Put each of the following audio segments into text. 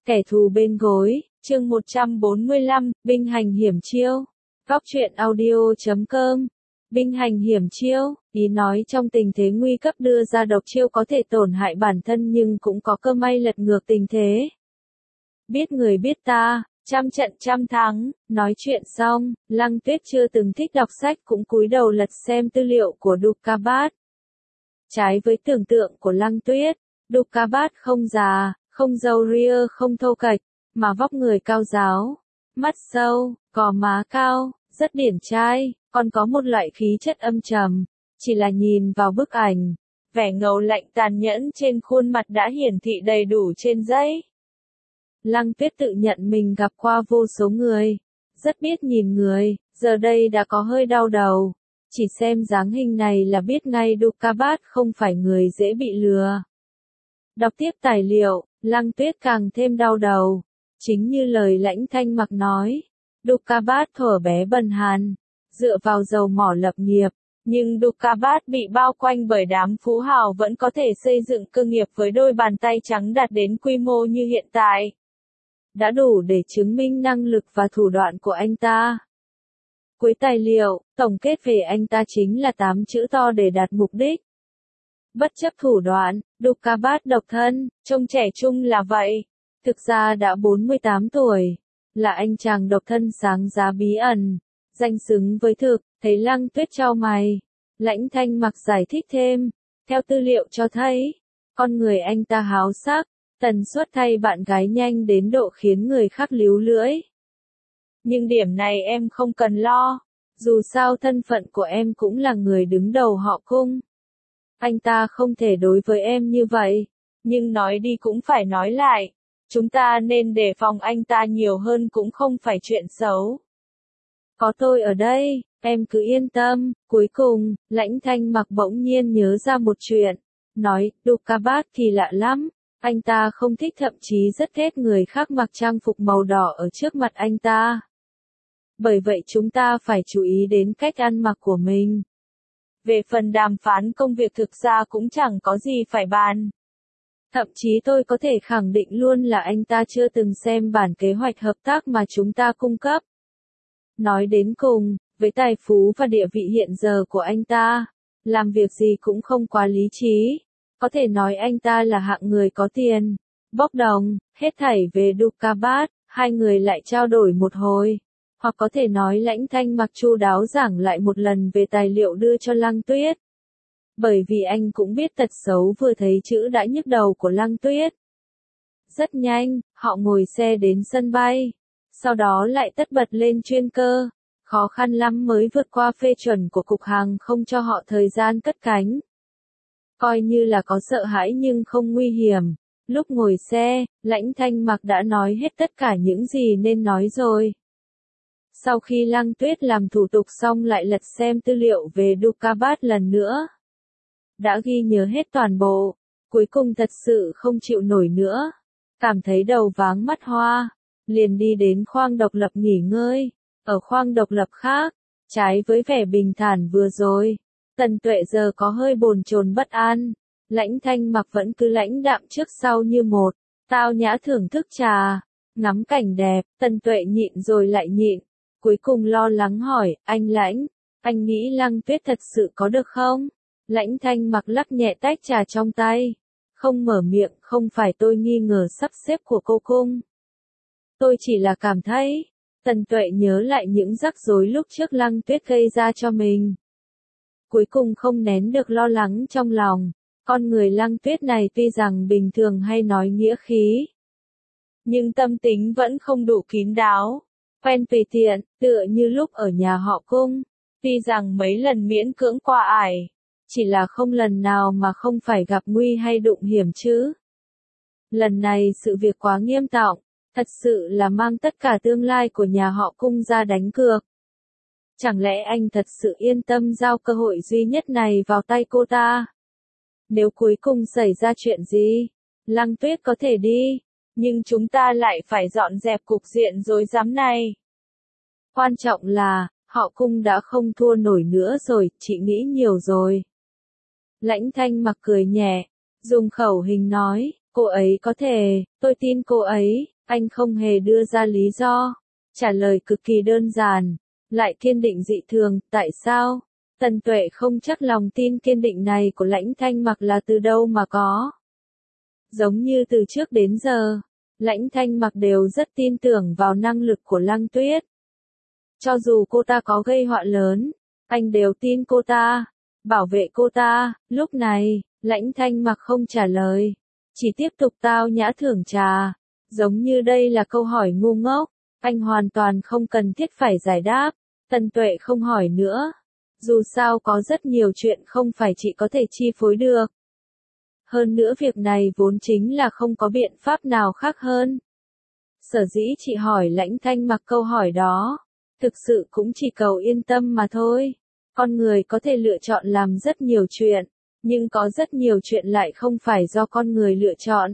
Kẻ thù bên gối, chương 145, binh hành hiểm chiêu. Góc truyện audio.com. Binh hành hiểm chiêu, ý nói trong tình thế nguy cấp đưa ra độc chiêu có thể tổn hại bản thân nhưng cũng có cơ may lật ngược tình thế. Biết người biết ta, trăm trận trăm thắng. Nói chuyện xong, Lăng Tuyết chưa từng thích đọc sách cũng cúi đầu lật xem tư liệu của Dukabat. Trái với tưởng tượng của Lăng Tuyết, Dukabat không già, không râu ria, không thô kệch, mà vóc người cao ráo, mắt sâu, gò má cao, rất điển trai, còn có một loại khí chất âm trầm. Chỉ là nhìn vào bức ảnh, vẻ ngầu lạnh tàn nhẫn trên khuôn mặt đã hiển thị đầy đủ trên giấy. Lăng Tuyết tự nhận mình gặp qua vô số người, rất biết nhìn người, giờ đây đã có hơi đau đầu. Chỉ xem dáng hình này là biết ngay Dukabat không phải người dễ bị lừa. Đọc tiếp tài liệu, Lăng Tuyết càng thêm đau đầu. Chính như lời Lãnh Thanh Mặc nói, Dukabat thuở bé bần hàn, dựa vào dầu mỏ lập nghiệp, nhưng Dukabat bị bao quanh bởi đám phú hào vẫn có thể xây dựng cơ nghiệp với đôi bàn tay trắng đạt đến quy mô như hiện tại. Đã đủ để chứng minh năng lực và thủ đoạn của anh ta. Cuối tài liệu, tổng kết về anh ta chính là 8 chữ to để đạt mục đích. Bất chấp thủ đoạn, Dukabat độc thân, trông trẻ trung là vậy. Thực ra đã 48 tuổi, là anh chàng độc thân sáng giá bí ẩn, danh xứng với thực. Thấy Lăng Tuyết chau mày, Lãnh Thanh Mặc giải thích thêm, theo tư liệu cho thấy, con người anh ta háo sắc, tần suất thay bạn gái nhanh đến độ khiến người khác líu lưỡi. Nhưng điểm này em không cần lo, dù sao thân phận của em cũng là người đứng đầu họ Cung. Anh ta không thể đối với em như vậy, nhưng nói đi cũng phải nói lại, chúng ta nên đề phòng anh ta nhiều hơn cũng không phải chuyện xấu. Có tôi ở đây, em cứ yên tâm. Cuối cùng, Lãnh Thanh Mặc bỗng nhiên nhớ ra một chuyện, nói, Dukabat thì lạ lắm, anh ta không thích, thậm chí rất ghét người khác mặc trang phục màu đỏ ở trước mặt anh ta. Bởi vậy chúng ta phải chú ý đến cách ăn mặc của mình. Về phần đàm phán công việc thực ra cũng chẳng có gì phải bàn. Thậm chí tôi có thể khẳng định luôn là anh ta chưa từng xem bản kế hoạch hợp tác mà chúng ta cung cấp. Nói đến cùng, với tài phú và địa vị hiện giờ của anh ta, làm việc gì cũng không quá lý trí. Có thể nói anh ta là hạng người có tiền, bốc đồng, hết thảy về Dukabat, hai người lại trao đổi một hồi. Hoặc có thể nói Lãnh Thanh Mặc chu đáo giảng lại một lần về tài liệu đưa cho Lăng Tuyết. Bởi vì anh cũng biết tật xấu vừa thấy chữ đã nhức đầu của Lăng Tuyết. Rất nhanh, họ ngồi xe đến sân bay. Sau đó lại tất bật lên chuyên cơ. Khó khăn lắm mới vượt qua phê chuẩn của cục hàng không cho họ thời gian cất cánh. Coi như là có sợ hãi nhưng không nguy hiểm. Lúc ngồi xe, Lãnh Thanh Mặc đã nói hết tất cả những gì nên nói rồi. Sau khi Lăng Tuyết làm thủ tục xong lại lật xem tư liệu về Dukabat lần nữa. Đã ghi nhớ hết toàn bộ, cuối cùng thật sự không chịu nổi nữa. Cảm thấy đầu váng mắt hoa, liền đi đến khoang độc lập nghỉ ngơi. Ở khoang độc lập khác, trái với vẻ bình thản vừa rồi, Tần Tuệ giờ có hơi bồn chồn bất an. Lãnh Thanh Mặc vẫn cứ lãnh đạm trước sau như một, tao nhã thưởng thức trà, ngắm cảnh đẹp. Tần Tuệ nhịn rồi lại nhịn, cuối cùng lo lắng hỏi, anh Lãnh, anh nghĩ Lăng Tuyết thật sự có được không? Lãnh Thanh Mặc lắc nhẹ tách trà trong tay, không mở miệng. Không phải tôi nghi ngờ sắp xếp của cô Cung, tôi chỉ là cảm thấy. Tần Tuệ nhớ lại những rắc rối lúc trước Lăng Tuyết gây ra cho mình. Cuối cùng không nén được lo lắng trong lòng. Con người Lăng Tuyết này tuy rằng bình thường hay nói nghĩa khí, nhưng tâm tính vẫn không đủ kín đáo, quen tùy tiện, tựa như lúc ở nhà họ Cung. Tuy rằng mấy lần miễn cưỡng qua ải, chỉ là không lần nào mà không phải gặp nguy hay đụng hiểm chứ. Lần này sự việc quá nghiêm trọng. Thật sự là mang tất cả tương lai của nhà họ Cung ra đánh cược. Chẳng lẽ anh thật sự yên tâm giao cơ hội duy nhất này vào tay cô ta? Nếu cuối cùng xảy ra chuyện gì, Lăng Tuyết có thể đi, nhưng chúng ta lại phải dọn dẹp cục diện rối rắm này. Quan trọng là, họ Cung đã không thua nổi nữa rồi, chị nghĩ nhiều rồi. Lãnh Thanh Mặc cười nhẹ, dùng khẩu hình nói, cô ấy có thể, tôi tin cô ấy, Anh không hề đưa ra lý do. Trả lời cực kỳ đơn giản, lại kiên định dị thường, tại sao? Tần Tuệ không chắc lòng tin kiên định này của Lãnh Thanh Mặc là từ đâu mà có. Giống như từ trước đến giờ, Lãnh Thanh Mặc đều rất tin tưởng vào năng lực của Lăng Tuyết. Cho dù cô ta có gây họa lớn, anh đều tin cô ta, bảo vệ cô ta. Lúc này, Lãnh Thanh Mặc không trả lời, chỉ tiếp tục tao nhã thưởng trà, giống như đây là câu hỏi ngu ngốc, anh hoàn toàn không cần thiết phải giải đáp. Tần Tuệ không hỏi nữa, dù sao có rất nhiều chuyện không phải chị có thể chi phối được. Hơn nữa việc này vốn chính là không có biện pháp nào khác hơn. Sở dĩ chị hỏi Lãnh Thanh Mặc câu hỏi đó, thực sự cũng chỉ cầu yên tâm mà thôi. Con người có thể lựa chọn làm rất nhiều chuyện, nhưng có rất nhiều chuyện lại không phải do con người lựa chọn.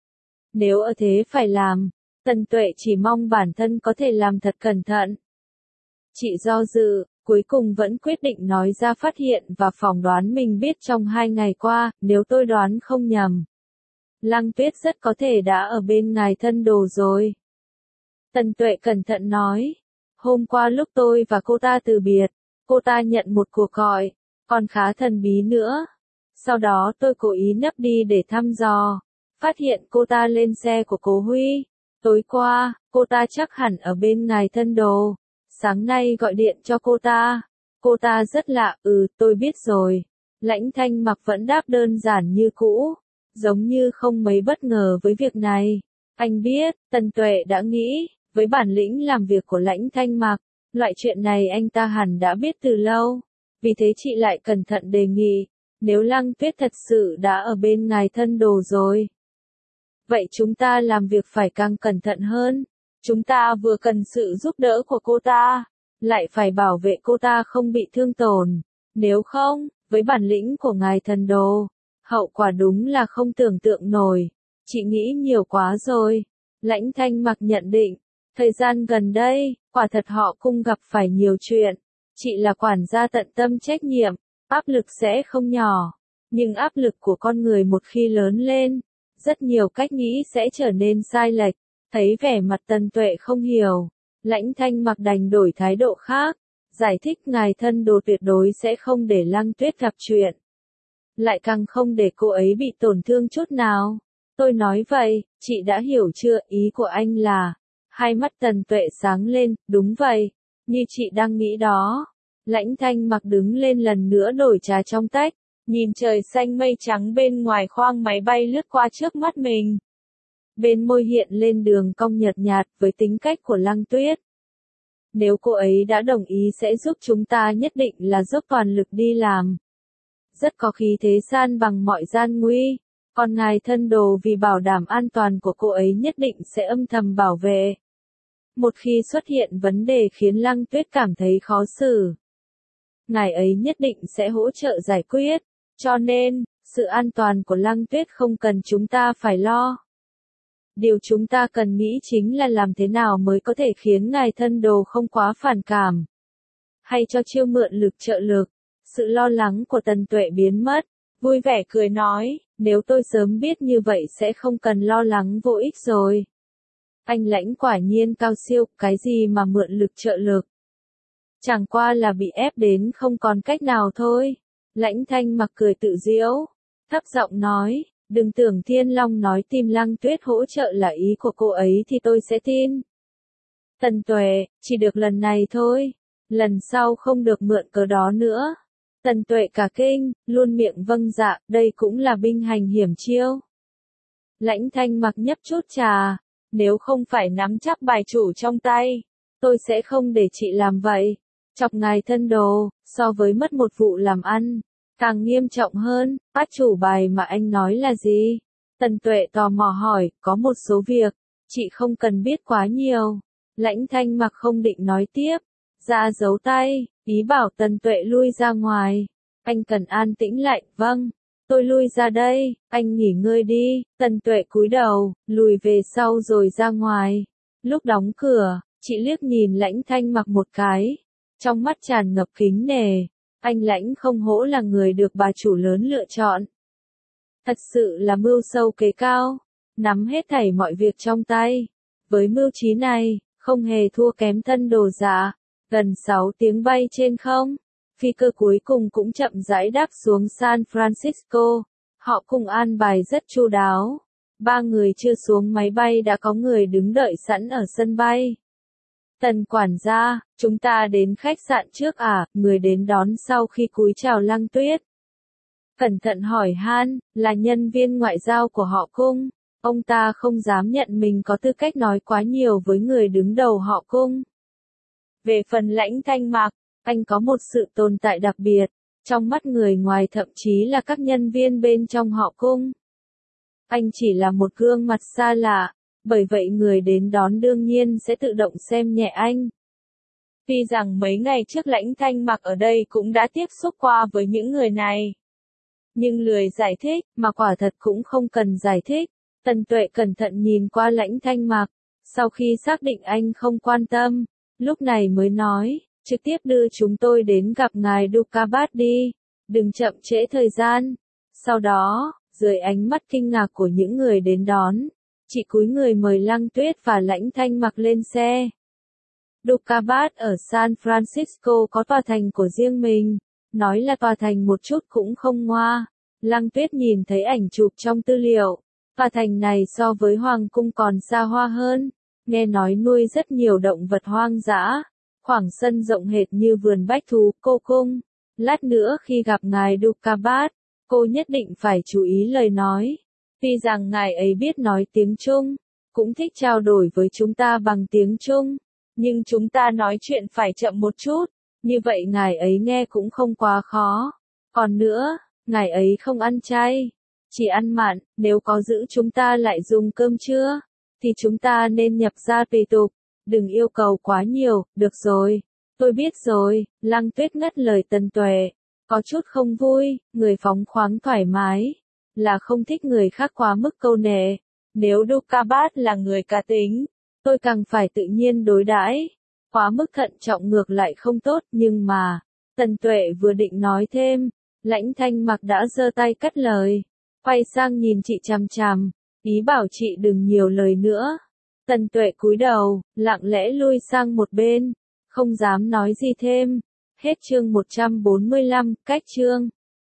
Nếu ở thế phải làm, Tần Tuệ chỉ mong bản thân có thể làm thật cẩn thận. Chị do dự, cuối cùng vẫn quyết định nói ra phát hiện và phỏng đoán mình biết trong 2 ngày qua, nếu tôi đoán không nhầm. Lăng Tuyết rất có thể đã ở bên ngài thân đồ rồi. Tần Tuệ cẩn thận nói, hôm qua lúc tôi và cô ta từ biệt, cô ta nhận một cuộc gọi, còn khá thần bí nữa. Sau đó tôi cố ý nấp đi để thăm dò, phát hiện cô ta lên xe của Cố Huy. Tối qua, cô ta chắc hẳn ở bên ngài thân đồ. Sáng nay gọi điện cho cô ta rất lạ, tôi biết rồi. Lãnh Thanh Mặc vẫn đáp đơn giản như cũ, giống như không mấy bất ngờ với việc này. Anh biết, Tần Tuệ đã nghĩ, với bản lĩnh làm việc của Lãnh Thanh Mặc, loại chuyện này anh ta hẳn đã biết từ lâu. Vì thế chị lại cẩn thận đề nghị, nếu Lăng Tuyết thật sự đã ở bên ngài thân đồ rồi, vậy chúng ta làm việc phải càng cẩn thận hơn. Chúng ta vừa cần sự giúp đỡ của cô ta, lại phải bảo vệ cô ta không bị thương tổn. Nếu không, với bản lĩnh của ngài thần đồ, hậu quả đúng là không tưởng tượng nổi. Chị nghĩ nhiều quá rồi. Lãnh Thanh Mặc nhận định, thời gian gần đây, quả thật họ cung gặp phải nhiều chuyện. Chị là quản gia tận tâm trách nhiệm, áp lực sẽ không nhỏ. Nhưng áp lực của con người một khi lớn lên, rất nhiều cách nghĩ sẽ trở nên sai lệch. Thấy vẻ mặt Tần Tuệ không hiểu, Lãnh Thanh Mặc đành đổi thái độ khác, giải thích ngài thân đồ tuyệt đối sẽ không để Lăng Tuyết gặp chuyện. Lại càng không để cô ấy bị tổn thương chút nào. Tôi nói vậy, chị đã hiểu chưa? Ý của anh là, hai mắt Tần Tuệ sáng lên, đúng vậy, như chị đang nghĩ đó. Lãnh Thanh Mặc đứng lên lần nữa đổi trà trong tách, nhìn trời xanh mây trắng bên ngoài khoang máy bay lướt qua trước mắt mình. Bên môi hiện lên đường cong nhợt nhạt với tính cách của Lăng Tuyết. Nếu cô ấy đã đồng ý sẽ giúp chúng ta nhất định là dốc toàn lực đi làm. Rất có khí thế san bằng mọi gian nguy, còn ngài thân đồ vì bảo đảm an toàn của cô ấy nhất định sẽ âm thầm bảo vệ. Một khi xuất hiện vấn đề khiến Lăng Tuyết cảm thấy khó xử, ngài ấy nhất định sẽ hỗ trợ giải quyết, cho nên, sự an toàn của Lăng Tuyết không cần chúng ta phải lo. Điều chúng ta cần nghĩ chính là làm thế nào mới có thể khiến ngài thân đồ không quá phản cảm. Hay cho chiêu mượn lực trợ lực. Sự lo lắng của Tần Tuệ biến mất, vui vẻ cười nói, nếu tôi sớm biết như vậy sẽ không cần lo lắng vô ích rồi. Anh Lãnh quả nhiên cao siêu, cái gì mà mượn lực trợ lực. Chẳng qua là bị ép đến không còn cách nào thôi. Lãnh Thanh Mặc cười tự giễu, thấp giọng nói, đừng tưởng Thiên Long nói tìm Lăng Tuyết hỗ trợ là ý của cô ấy thì tôi sẽ tin. Tần Tuệ, chỉ được lần này thôi, lần sau không được mượn cớ đó nữa. Tần Tuệ cả kinh, luôn miệng vâng dạ, đây cũng là binh hành hiểm chiêu. Lãnh Thanh Mặc nhấp chút trà, nếu không phải nắm chắc bài chủ trong tay, tôi sẽ không để chị làm vậy. Chọc ngài thân đồ, so với mất một vụ làm ăn, càng nghiêm trọng hơn. Át chủ bài mà anh nói là gì? Tần Tuệ tò mò hỏi, có một số việc, chị không cần biết quá nhiều. Lãnh Thanh Mặc không định nói tiếp, ra giấu tay, ý bảo Tần Tuệ lui ra ngoài. Anh cần an tĩnh lại, vâng, tôi lui ra đây, anh nghỉ ngơi đi. Tần Tuệ cúi đầu, lùi về sau rồi ra ngoài. Lúc đóng cửa, chị liếc nhìn Lãnh Thanh Mặc một cái, trong mắt tràn ngập kính nể. Anh Lãnh không hổ là người được bà chủ lớn lựa chọn. Thật sự là mưu sâu kế cao, nắm hết thảy mọi việc trong tay. Với mưu trí này, không hề thua kém thân đồ giả. Gần 6 tiếng bay trên không, phi cơ cuối cùng cũng chậm rãi đáp xuống San Francisco. Họ cùng an bài rất chu đáo. 3 người chưa xuống máy bay đã có người đứng đợi sẵn ở sân bay. Tần quản gia, chúng ta đến khách sạn trước à? Người đến đón sau khi cúi chào Lăng Tuyết. Cẩn thận hỏi han, là nhân viên ngoại giao của họ cung. Ông ta không dám nhận mình có tư cách nói quá nhiều với người đứng đầu họ cung. Về phần Lãnh Thanh Mặc, anh có một sự tồn tại đặc biệt, trong mắt người ngoài thậm chí là các nhân viên bên trong họ cung. Anh chỉ là một gương mặt xa lạ, bởi vậy người đến đón đương nhiên sẽ tự động xem nhẹ anh. Tuy rằng mấy ngày trước Lãnh Thanh Mặc ở đây cũng đã tiếp xúc qua với những người này. Nhưng lười giải thích, mà quả thật cũng không cần giải thích. Tần Tuệ cẩn thận nhìn qua Lãnh Thanh Mặc, sau khi xác định anh không quan tâm, lúc này mới nói, trực tiếp đưa chúng tôi đến gặp ngài Dukabat đi, đừng chậm trễ thời gian. Sau đó, dưới ánh mắt kinh ngạc của những người đến đón, chị cúi người mời Lăng Tuyết và Lãnh Thanh Mặc lên xe. Dukabat ở San Francisco có tòa thành của riêng mình, nói là tòa thành một chút cũng không ngoa. Lăng Tuyết nhìn thấy ảnh chụp trong tư liệu, tòa thành này so với hoàng cung còn xa hoa hơn, nghe nói nuôi rất nhiều động vật hoang dã, khoảng sân rộng hệt như vườn bách thú cô cung. Lát nữa khi gặp ngài Dukabat, cô nhất định phải chú ý lời nói. Tuy rằng ngài ấy biết nói tiếng Trung, cũng thích trao đổi với chúng ta bằng tiếng Trung, nhưng chúng ta nói chuyện phải chậm một chút, như vậy ngài ấy nghe cũng không quá khó. Còn nữa, ngài ấy không ăn chay, chỉ ăn mặn, nếu có giữ chúng ta lại dùng cơm trưa, thì chúng ta nên nhập gia tùy tục, đừng yêu cầu quá nhiều. Được rồi, tôi biết rồi. Lăng Tuyết ngắt lời Tần Tuệ, có chút không vui, người phóng khoáng thoải mái, là không thích người khác quá mức câu nệ. Nếu Dukabat là người cá tính, tôi càng phải tự nhiên đối đãi, quá mức thận trọng ngược lại không tốt. Nhưng mà, Tần Tuệ vừa định nói thêm, Lãnh Thanh Mặc đã giơ tay cắt lời, quay sang nhìn chị chằm chằm, ý bảo chị đừng nhiều lời nữa. Tần Tuệ cúi đầu, lặng lẽ lui sang một bên, không dám nói gì thêm. Hết chương 145, cách chương.